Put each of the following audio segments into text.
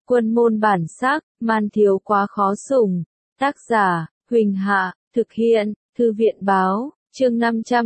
Quân môn bản sắc, man thiếu quá khó sủng. Tác giả, Huỳnh Hạ, thực hiện, Thư viện báo, chương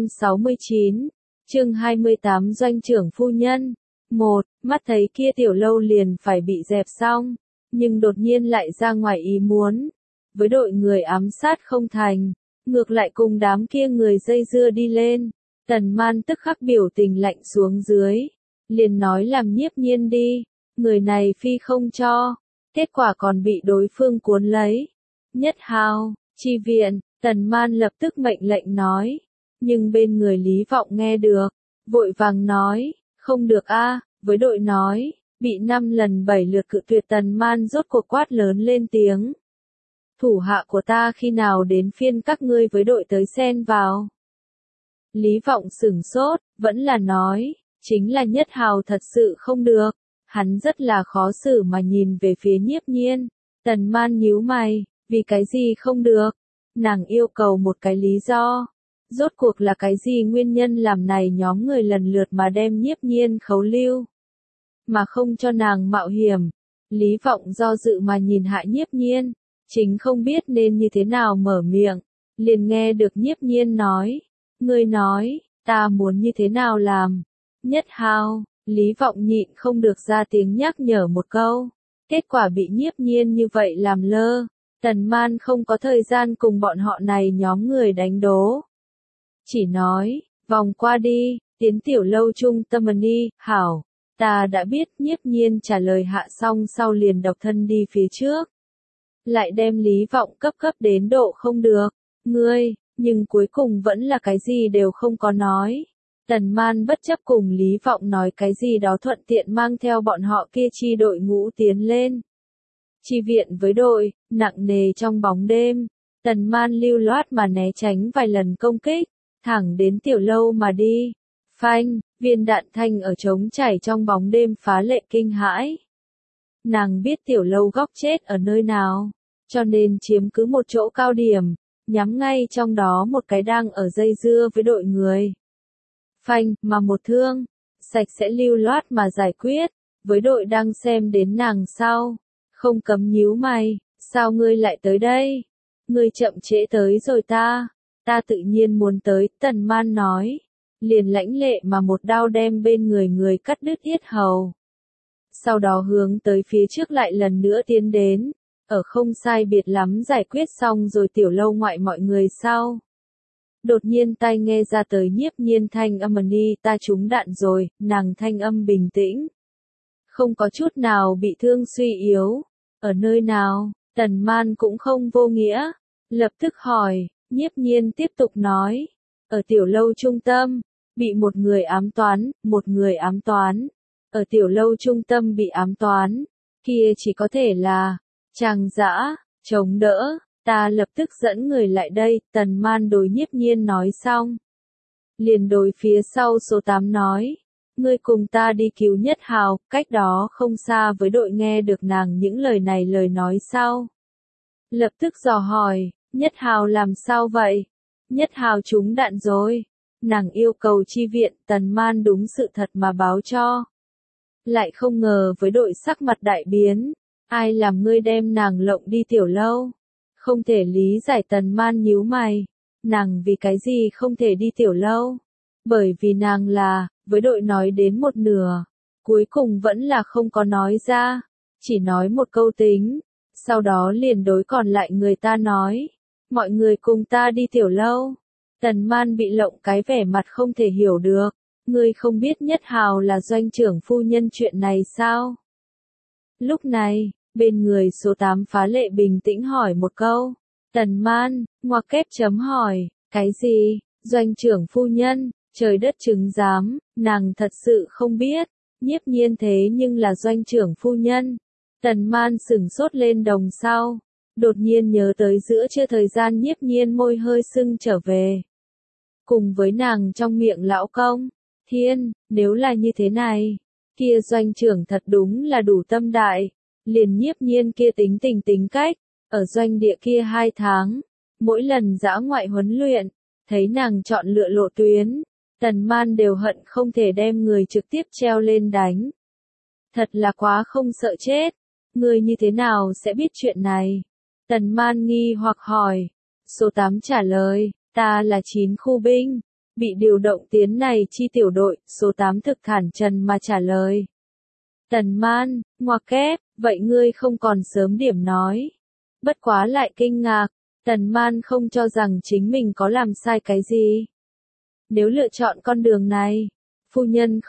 569, chương 28 doanh trưởng phu nhân. 1. Mắt thấy kia tiểu lâu liền phải bị dẹp xong, nhưng đột nhiên lại ra ngoài ý muốn. Với đội người ám sát không thành, ngược lại cùng đám kia người dây dưa đi lên. Tần Man tức khắc biểu tình lạnh xuống dưới, liền nói làm Nhiếp Nhiên đi, người này phi không cho, kết quả còn bị đối phương cuốn lấy. Nhất Hào, chi viện, Tần Man lập tức mệnh lệnh nói, nhưng bên người Lý Vọng nghe được, vội vàng nói, không được a, với đội nói, bị 5 lần 7 lượt cự tuyệt. Tần Man rốt cuộc quát lớn lên tiếng. Thủ hạ của ta khi nào đến phiên các ngươi với đội tới xen vào? Lý Vọng sửng sốt, vẫn là nói, chính là Nhất Hào thật sự không được. Hắn rất là khó xử mà nhìn về phía Nhiếp Nhiên. Tần Man nhíu mày, vì cái gì không được? Nàng yêu cầu một cái lý do. Rốt cuộc là cái gì nguyên nhân làm này nhóm người lần lượt mà đem Nhiếp Nhiên khấu lưu, mà không cho nàng mạo hiểm? Lý Vọng do dự mà nhìn Hạ Nhiếp Nhiên, chính không biết nên như thế nào mở miệng, liền nghe được Nhiếp Nhiên nói, ngươi nói, ta muốn như thế nào làm? Nhất Hào, Lý Vọng nhịn không được ra tiếng nhắc nhở một câu, kết quả bị Nhiếp Nhiên như vậy làm lơ. Tần Man không có thời gian cùng bọn họ này nhóm người đánh đố, chỉ nói, vòng qua đi, tiến tiểu lâu trung tâm đi. Hảo, ta đã biết. Nhiếp Nhiên trả lời hạ xong sau liền độc thân đi phía trước, lại đem Lý Vọng cấp đến độ không được, ngươi, nhưng cuối cùng vẫn là cái gì đều không có nói. Tần Man bất chấp cùng Lý Vọng nói cái gì đó, thuận tiện mang theo bọn họ kia chi đội ngũ tiến lên. Chi viện với đội, nặng nề trong bóng đêm, Tần Man lưu loát mà né tránh vài lần công kích, thẳng đến tiểu lâu mà đi. Phanh, viên đạn thanh ở trống chảy trong bóng đêm phá lệ kinh hãi. Nàng biết tiểu lâu góc chết ở nơi nào, cho nên chiếm cứ một chỗ cao điểm, nhắm ngay trong đó một cái đang ở dây dưa với đội người. Phanh, mà một thương, sạch sẽ lưu loát mà giải quyết. Với đội đang xem đến nàng sau, không cấm nhíu mày, sao ngươi lại tới đây? Ngươi chậm trễ tới rồi ta tự nhiên muốn tới. Tần Man nói, liền lãnh lệ mà một đao đem bên người cắt đứt yết hầu. Sau đó hướng tới phía trước lại lần nữa tiến đến, ở không sai biệt lắm giải quyết xong rồi tiểu lâu ngoại mọi người sau. Đột nhiên tai nghe ra tới Nhiếp Nhiên thanh âm đi, ta trúng đạn rồi. Nàng thanh âm bình tĩnh, không có chút nào bị thương suy yếu. Ở nơi nào? Tần Man cũng không vô nghĩa, lập tức hỏi. Nhiếp Nhiên tiếp tục nói, ở tiểu lâu trung tâm, bị một người ám toán. Ở tiểu lâu trung tâm bị ám toán, kia chỉ có thể là Trang Dã, chống đỡ. Ta lập tức dẫn người lại đây. Tần Man đối Nhiếp Nhiên nói xong, liền đối phía sau số 8 nói, ngươi cùng ta đi cứu Nhất Hào. Cách đó không xa với đội nghe được nàng những lời này lời nói sau, lập tức dò hỏi, Nhất Hào làm sao vậy? Nhất Hào trúng đạn rồi, nàng yêu cầu chi viện. Tần Man đúng sự thật mà báo cho, lại không ngờ với đội sắc mặt đại biến, ai làm ngươi đem nàng lộng đi tiểu lâu? Không thể lý giải. Tần Man nhíu mày, nàng vì cái gì không thể đi tiểu lâu? Bởi vì nàng là, với đội nói đến một nửa, cuối cùng vẫn là không có nói ra, chỉ nói một câu tính, sau đó liền đối còn lại người ta nói, mọi người cùng ta đi tiểu lâu. Tần Man bị lộng cái vẻ mặt không thể hiểu được, ngươi không biết Nhất Hào là doanh trưởng phu nhân chuyện này sao? Lúc này, bên người số 8 phá lệ bình tĩnh hỏi một câu. Tần Man, ngoặc kép chấm hỏi, cái gì? Doanh trưởng phu nhân, trời đất chứng giám, nàng thật sự không biết. Nhiếp Nhiên thế nhưng là doanh trưởng phu nhân. Tần Man sửng sốt lên đồng sau, đột nhiên nhớ tới giữa trưa thời gian Nhiếp Nhiên môi hơi sưng trở về, cùng với nàng trong miệng lão công. Thiên, nếu là như thế này, kia doanh trưởng thật đúng là đủ tâm đại. Liền Nhiếp Nhiên kia tính tình tính cách, ở doanh địa kia 2 tháng, mỗi lần dã ngoại huấn luyện, thấy nàng chọn lựa lộ tuyến, Tần Man đều hận không thể đem người trực tiếp treo lên đánh. Thật là quá không sợ chết. Ngươi như thế nào sẽ biết chuyện này? Tần Man nghi hoặc hỏi. Số 8 trả lời, ta là 9 khu binh, bị điều động tiến này chi tiểu đội, số 8 thực thản trần mà trả lời. Tần Man, ngoặc kép, vậy ngươi không còn sớm điểm nói. Bất quá lại kinh ngạc, Tần Man không cho rằng chính mình có làm sai cái gì. Nếu lựa chọn con đường này, phu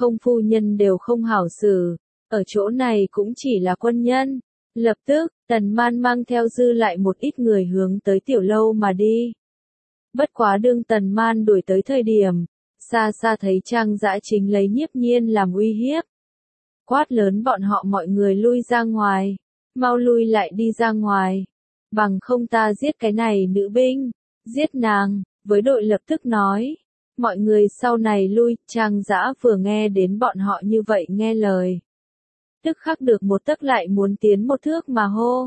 nhân đều không hảo xử, ở chỗ này cũng chỉ là quân nhân. Lập tức, Tần Man mang theo dư lại một ít người hướng tới tiểu lâu mà đi. Bất quá đương Tần Man đuổi tới thời điểm, xa xa thấy Trang Dã chính lấy Nhiếp Nhiên làm uy hiếp. Quát lớn bọn họ mọi người lui ra ngoài, mau lui lại đi ra ngoài, bằng không ta giết cái này nữ binh, giết nàng, với đội lập tức nói. Mọi người sau này lui, Trang Dã vừa nghe đến bọn họ như vậy nghe lời. Tức khắc được một tấc lại muốn tiến một thước mà hô.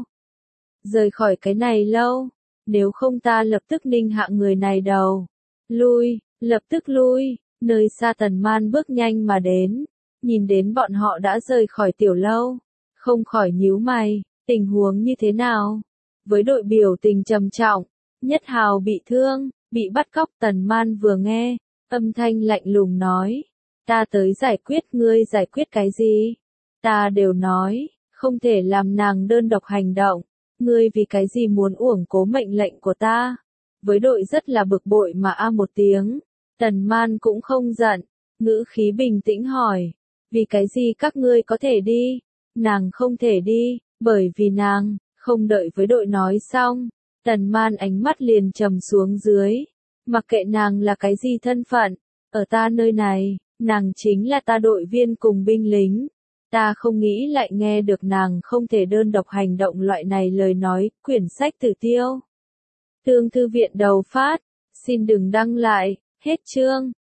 Rời khỏi cái này lâu, nếu không ta lập tức ninh hạ người này đầu. Lui, lập tức lui, nơi xa Tần Man bước nhanh mà đến, nhìn đến bọn họ đã rời khỏi tiểu lâu, không khỏi nhíu mày, tình huống như thế nào? Với đội biểu tình trầm trọng, Nhất Hào bị thương, bị bắt cóc. Tần Man vừa nghe, âm thanh lạnh lùng nói, ta tới giải quyết, ngươi giải quyết cái gì? Ta đều nói, không thể làm nàng đơn độc hành động, ngươi vì cái gì muốn uổng cố mệnh lệnh của ta? Với đội rất là bực bội mà một tiếng, Tần Man cũng không giận, ngữ khí bình tĩnh hỏi, vì cái gì các ngươi có thể đi? Nàng không thể đi, bởi vì nàng, không đợi với đội nói xong, Tần Man ánh mắt liền trầm xuống dưới, mặc kệ nàng là cái gì thân phận, ở ta nơi này, nàng chính là ta đội viên cùng binh lính. Ta không nghĩ lại nghe được nàng không thể đơn độc hành động loại này lời nói. Quyển sách Tử Tiêu. Thương thư viện đầu phát. Xin đừng đăng lại. Hết chương.